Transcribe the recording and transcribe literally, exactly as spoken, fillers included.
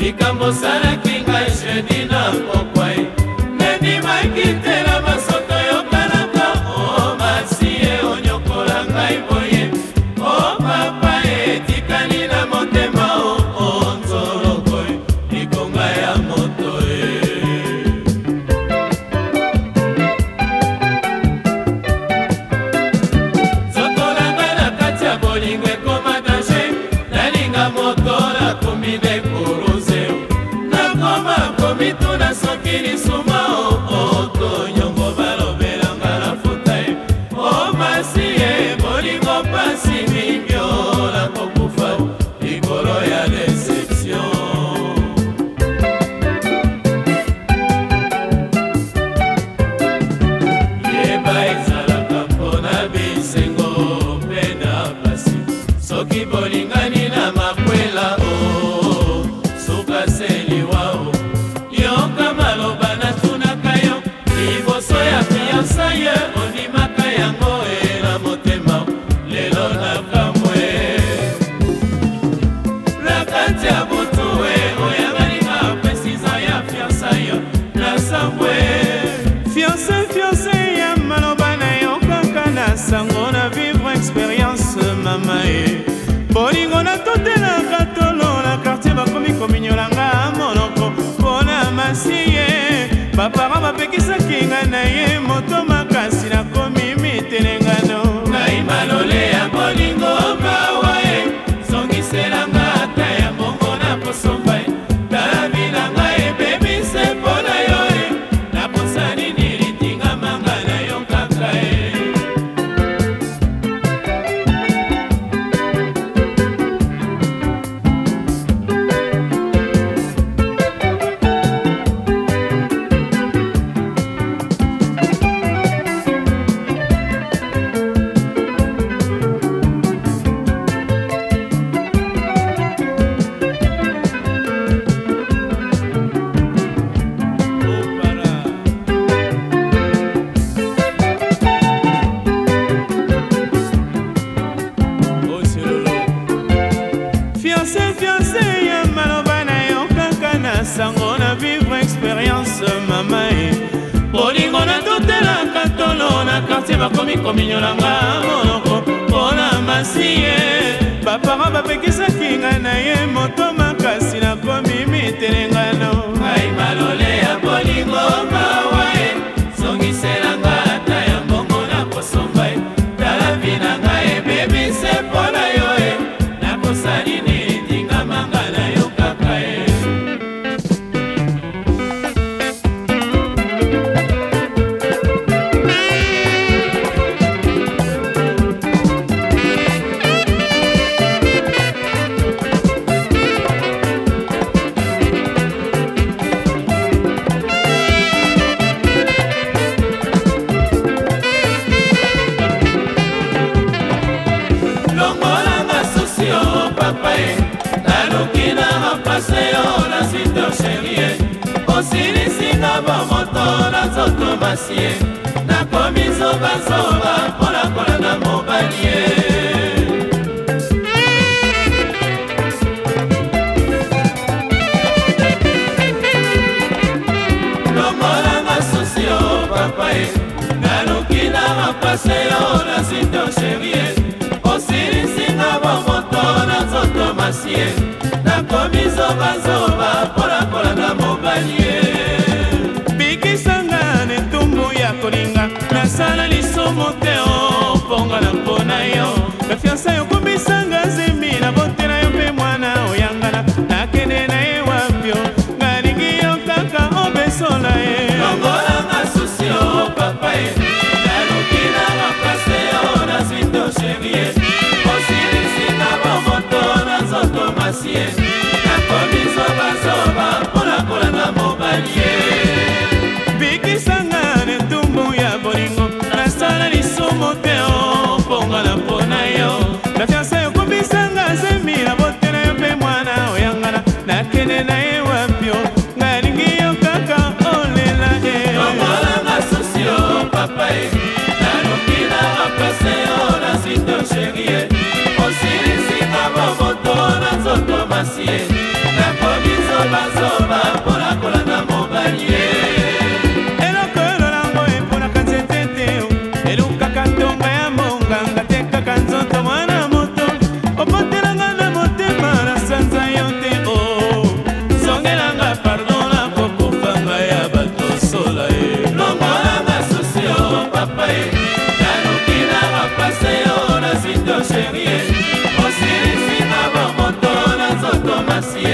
likambo salaki ngai jeudi na pokwa ye nandimaki te na basoto yokanaka o masi ye onyokola ngai boye o papa etikali na motema o nzoloko likonga ya moto ye zokolanga na kati ya bolingo ekoma danger nalinga moto nakomi dekorose nakoma komituna soki lisuma o tonyongo balobelanga na futa ye o masi ye bolingo pasi mingi o nakokufa likolo ya deception yeba ezalaka mpona bisengo mpe na pasi soki bolingani na makwela o suka seliwa o yoka maloba natunaka yo liboso ya fiansa ye ondimaka yango e na motema lelo nakamwe na kati ya butu e oya balinga presiza ya fiansa yo nasambwe fiancé fiancé ya maloba na yo kaka na sango na vivre expérience mama ye bolingo natotelaka tolo na quartier bakomi kominyolanga monoko mpona masi ye bapara bapekisaki ngai na ye moto makasi nakomi mitelengano ngai malole ya bolingo mawa ye zongiselanga ata ya bongo na kosomba ye talabi na ngai ebebise mpo na yo e naposa nini litingamanga na yo kaka ye fiancé fiancé ya maloba na yo kaka na sango na vivre expérience mama ye bolingo natotelaka tolo na quartier bakomi kominyolanga monoko mpona masi ye bapara bapekisaki ngai na ye moto makasi nakomi mitelengano ngai malole ya bolingo mawa ye zongiselanga ata ya mbongo na kosomba ye talabi na ngai ebebise mpo na yo e nakosali nini litingamanga na yo kaka ye longolanga susi o papa ye naluki na mapase yo na sito sherie osilisinga bomoto na nzoto masi ye nakomi zobazoba mpona kolanda mobali ye longolanga susi o papa ye naluki na mapase yo na sito sherie osilisinga bomoto na nzoto masi ye nakomi zobazoba mpona kolanda mobali ye bikisanga netumbu ya kolinga nasala lisumu te o mponga na mpona yo bafiansa yo komisanga zemi na botela yo mpe mwana oyangana nakende na ye wapio ngalingi yo kaka obesola ye longolanga susi o papa ye naluki na mapase yo na sito sherie osilisinga bomoto na nzoto masi ye nakomi zobazoba mpona kolanda mobali ye bikisanga netumbu ya bolingo nasala lisumu te o mponga na mpona yo bafiansa yo komisanga zemi na botela yo mpe mwana oyangana nakende na ye wapio ngalingi yo kaka olela e longolanga susi o papa ye naluki na mapase yo na sito sherie osilisinga bomoto na nzoto masi ye nakomi zoba mwasi